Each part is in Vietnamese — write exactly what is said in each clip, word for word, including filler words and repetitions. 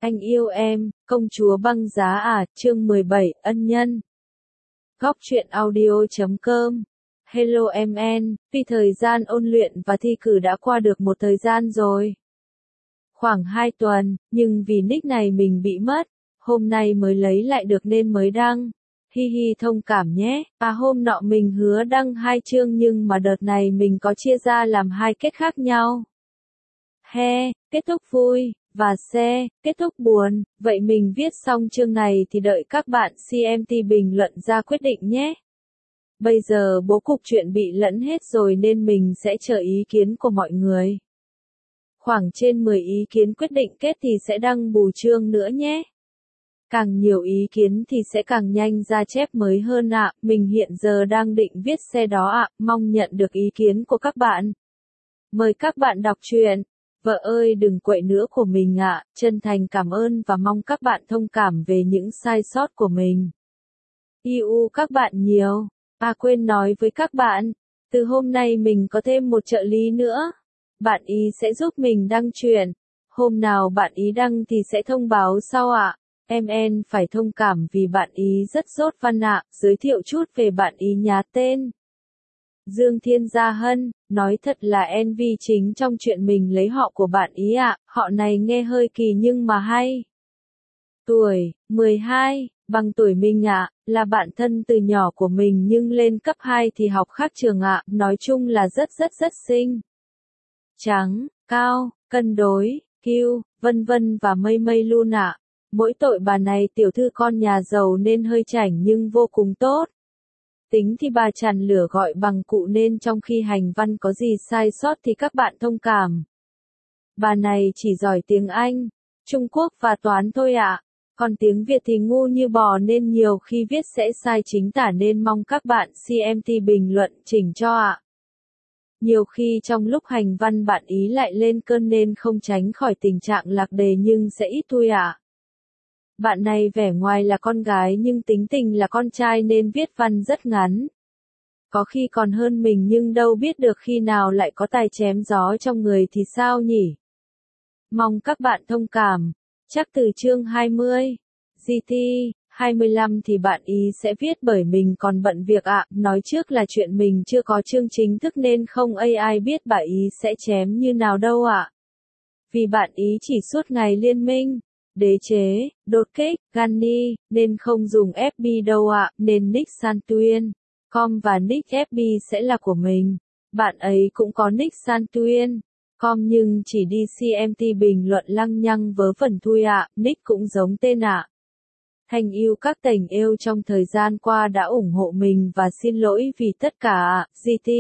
Anh yêu em, công chúa băng giá à, chương mười bảy, ân nhân. Góc truyện audio chấm com. Hello em en, vì thời gian ôn luyện và thi cử đã qua được một thời gian rồi. Khoảng hai tuần, nhưng vì nick này mình bị mất, hôm nay mới lấy lại được nên mới đăng. Hi hi thông cảm nhé, à hôm nọ mình hứa đăng hai chương nhưng mà đợt này mình có chia ra làm hai kết khác nhau. He, kết thúc vui, và xe, kết thúc buồn, vậy mình viết xong chương này thì đợi các bạn xê em tê bình luận ra quyết định nhé. Bây giờ bố cục chuyện bị lẫn hết rồi nên mình sẽ chờ ý kiến của mọi người. Khoảng trên mười ý kiến quyết định kết thì sẽ đăng bù chương nữa nhé. Càng nhiều ý kiến thì sẽ càng nhanh ra chép mới hơn ạ, mình hiện giờ đang định viết xe đó ạ, mong nhận được ý kiến của các bạn. Mời các bạn đọc truyện. Vợ ơi đừng quậy nữa của mình ạ, chân thành cảm ơn và mong các bạn thông cảm về những sai sót của mình. Yêu các bạn nhiều. À quên nói với các bạn, từ hôm nay mình có thêm một trợ lý nữa. Bạn ý sẽ giúp mình đăng truyện. Hôm nào bạn ý đăng thì sẽ thông báo sau ạ. Em en phải thông cảm vì bạn ý rất dốt văn ạ, giới thiệu chút về bạn ý nhá tên. Dương Thiên Gia Hân, nói thật là en vê chính trong chuyện mình lấy họ của bạn ý ạ, họ này nghe hơi kỳ nhưng mà hay. Tuổi, mười hai, bằng tuổi mình ạ, là bạn thân từ nhỏ của mình nhưng lên cấp hai thì học khác trường ạ, nói chung là rất rất rất xinh. Trắng, cao, cân đối, kiêu, vân vân và mây mây luôn ạ. Mỗi tội bà này tiểu thư con nhà giàu nên hơi chảnh nhưng vô cùng tốt. Tính thì bà tràn lửa gọi bằng cụ nên trong khi hành văn có gì sai sót thì các bạn thông cảm. Bà này chỉ giỏi tiếng Anh, Trung Quốc và toán thôi ạ. Còn tiếng Việt thì ngu như bò nên nhiều khi viết sẽ sai chính tả nên mong các bạn xê em tê bình luận chỉnh cho ạ. Nhiều khi trong lúc hành văn bạn ý lại lên cơn nên không tránh khỏi tình trạng lạc đề nhưng sẽ ít thôi ạ. Bạn này vẻ ngoài là con gái nhưng tính tình là con trai nên viết văn rất ngắn. Có khi còn hơn mình nhưng đâu biết được khi nào lại có tài chém gió trong người thì sao nhỉ? Mong các bạn thông cảm. Chắc từ chương hai mươi, giê tê, hai mươi lăm thì bạn ý sẽ viết bởi mình còn bận việc ạ. Nói trước là chuyện mình chưa có chương chính thức nên không ai biết bà ý sẽ chém như nào đâu ạ. Vì bạn ý chỉ suốt ngày liên minh. Đế chế, đột kích, Gunny, nên không dùng ép bê đâu ạ, nên nick Santuyên, com và nick ép bê sẽ là của mình. Bạn ấy cũng có nick Santuyên, com nhưng chỉ đi xê em tê bình luận lăng nhăng vớ vẩn thui ạ, nick cũng giống tên ạ. Thành yêu các tành yêu trong thời gian qua đã ủng hộ mình và xin lỗi vì tất cả ạ, giê tê.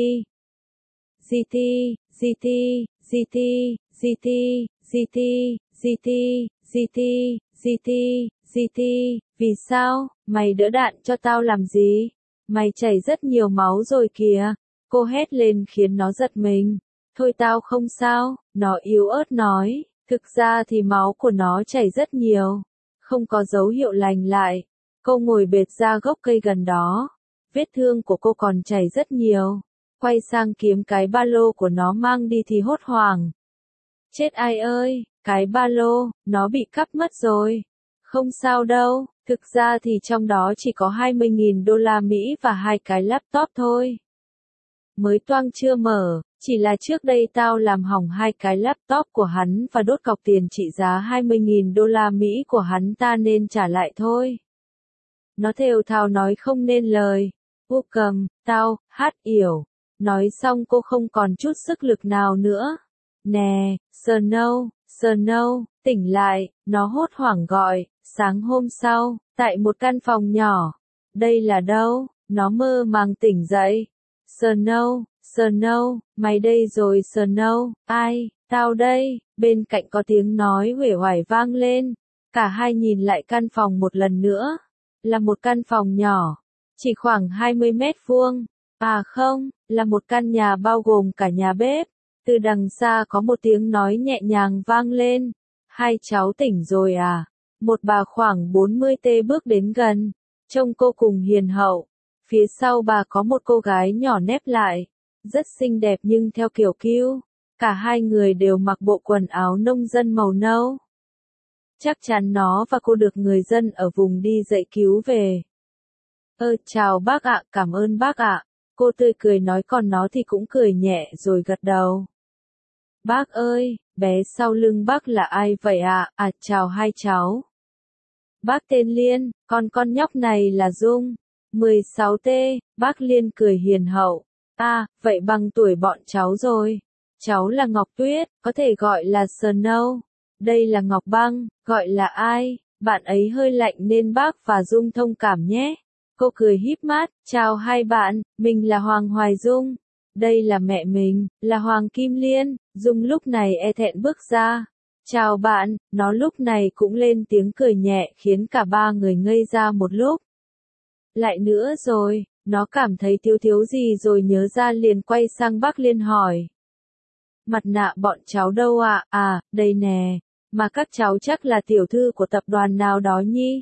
giê tê, giê tê, giê tê, giê tê, giê tê, giê tê. giê tê, giê tê, giê tê, vì sao, mày đỡ đạn cho tao làm gì? Mày chảy rất nhiều máu rồi kìa. Cô hét lên khiến nó giật mình. Thôi tao không sao, nó yếu ớt nói. Thực ra thì máu của nó chảy rất nhiều. Không có dấu hiệu lành lại. Cô ngồi bệt ra gốc cây gần đó. Vết thương của cô còn chảy rất nhiều. Quay sang kiếm cái ba lô của nó mang đi thì hốt hoảng. Chết ai ơi, cái ba lô, nó bị cắp mất rồi. Không sao đâu, thực ra thì trong đó chỉ có hai mươi nghìn đô la Mỹ và hai cái laptop thôi. Mới toang chưa mở, chỉ là trước đây tao làm hỏng hai cái laptop của hắn và đốt cọc tiền trị giá hai mươi nghìn đô la Mỹ của hắn ta nên trả lại thôi. Nó thều thào nói không nên lời. U cầm, tao, hát yểu. Nói xong cô không còn chút sức lực nào nữa. Nè, Snow, Snow, tỉnh lại, nó hốt hoảng gọi, sáng hôm sau, tại một căn phòng nhỏ. Đây là đâu? Nó mơ màng tỉnh dậy. Snow, Snow, mày đây rồi Snow, ai, tao đây, bên cạnh có tiếng nói uể oải vang lên. Cả hai nhìn lại căn phòng một lần nữa. Là một căn phòng nhỏ, chỉ khoảng hai mươi mét vuông. À không, là một căn nhà bao gồm cả nhà bếp. Từ đằng xa có một tiếng nói nhẹ nhàng vang lên. Hai cháu tỉnh rồi à? Một bà khoảng bốn mươi tê bước đến gần. Trông cô cùng hiền hậu. Phía sau bà có một cô gái nhỏ nép lại. Rất xinh đẹp nhưng theo kiểu cute. Cả hai người đều mặc bộ quần áo nông dân màu nâu. Chắc chắn nó và cô được người dân ở vùng đi dậy cứu về. Ơ, chào bác ạ, cảm ơn bác ạ. Cô tươi cười nói còn nó thì cũng cười nhẹ rồi gật đầu. Bác ơi, bé sau lưng bác là ai vậy ạ? À, chào hai cháu. Bác tên Liên, con con nhóc này là Dung. mười sáu T, bác Liên cười hiền hậu. À, vậy bằng tuổi bọn cháu rồi. Cháu là Ngọc Tuyết, có thể gọi là Snow. Đây là Ngọc Băng, gọi là ai? Bạn ấy hơi lạnh nên bác và Dung thông cảm nhé. Cô cười híp mắt, chào hai bạn, mình là Hoàng Hoài Dung. Đây là mẹ mình, là Hoàng Kim Liên. Dung lúc này e thẹn bước ra. Chào bạn, nó lúc này cũng lên tiếng cười nhẹ khiến cả ba người ngây ra một lúc. Lại nữa rồi, nó cảm thấy thiếu thiếu gì rồi nhớ ra liền quay sang bác Liên hỏi. Mặt nạ bọn cháu đâu ạ? À? À, đây nè, mà các cháu chắc là tiểu thư của tập đoàn nào đó nhi.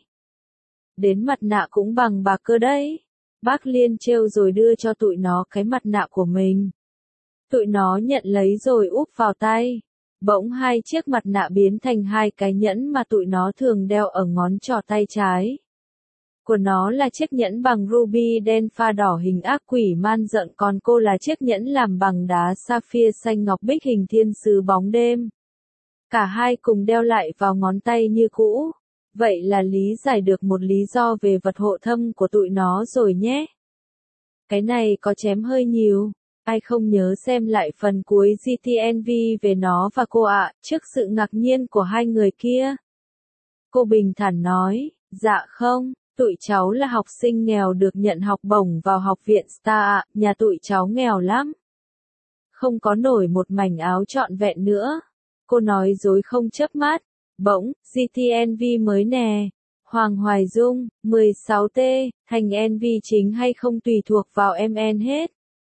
Đến mặt nạ cũng bằng bạc cơ đấy. Bác Liên trêu rồi đưa cho tụi nó cái mặt nạ của mình. Tụi nó nhận lấy rồi úp vào tay. Bỗng hai chiếc mặt nạ biến thành hai cái nhẫn mà tụi nó thường đeo ở ngón trỏ tay trái. Của nó là chiếc nhẫn bằng ruby đen pha đỏ hình ác quỷ man dợ, còn cô là chiếc nhẫn làm bằng đá sapphire xanh ngọc bích hình thiên sứ bóng đêm. Cả hai cùng đeo lại vào ngón tay như cũ. Vậy là lý giải được một lý do về vật hộ thâm của tụi nó rồi nhé. Cái này có chém hơi nhiều. Ai không nhớ xem lại phần cuối giê tê en vê về nó và cô ạ, trước sự ngạc nhiên của hai người kia. Cô bình thản nói, dạ không, tụi cháu là học sinh nghèo được nhận học bổng vào học viện Star ạ, nhà tụi cháu nghèo lắm. Không có nổi một mảnh áo trọn vẹn nữa. Cô nói dối không chớp mắt. Bỗng, giê tê en vê mới nè. Hoàng Hoài Dung, mười sáu T, thành en vê chính hay không tùy thuộc vào em en hết.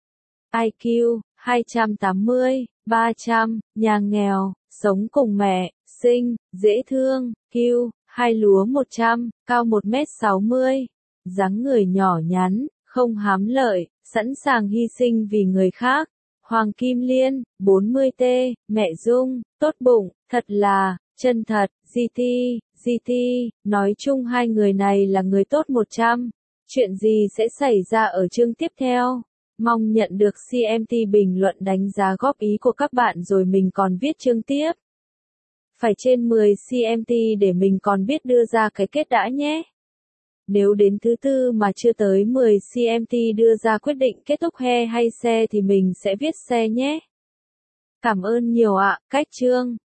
i kiu, hai trăm tám mươi, ba trăm, nhà nghèo, sống cùng mẹ, xinh, dễ thương, Q, hai lúa một trăm, cao một mét sáu mươi, dáng người nhỏ nhắn, không hám lợi, sẵn sàng hy sinh vì người khác. Hoàng Kim Liên, bốn mươi T, mẹ Dung, tốt bụng, thật là, chân thật, giê tê, giê tê, nói chung hai người này là người tốt một trăm. Chuyện gì sẽ xảy ra ở chương tiếp theo? Mong nhận được xê em tê bình luận đánh giá góp ý của các bạn rồi mình còn viết chương tiếp. Phải trên mười xê em tê để mình còn biết đưa ra cái kết đã nhé. Nếu đến thứ tư mà chưa tới mười xê em tê đưa ra quyết định kết thúc he hay xe thì mình sẽ viết xe nhé. Cảm ơn nhiều ạ, cách chương.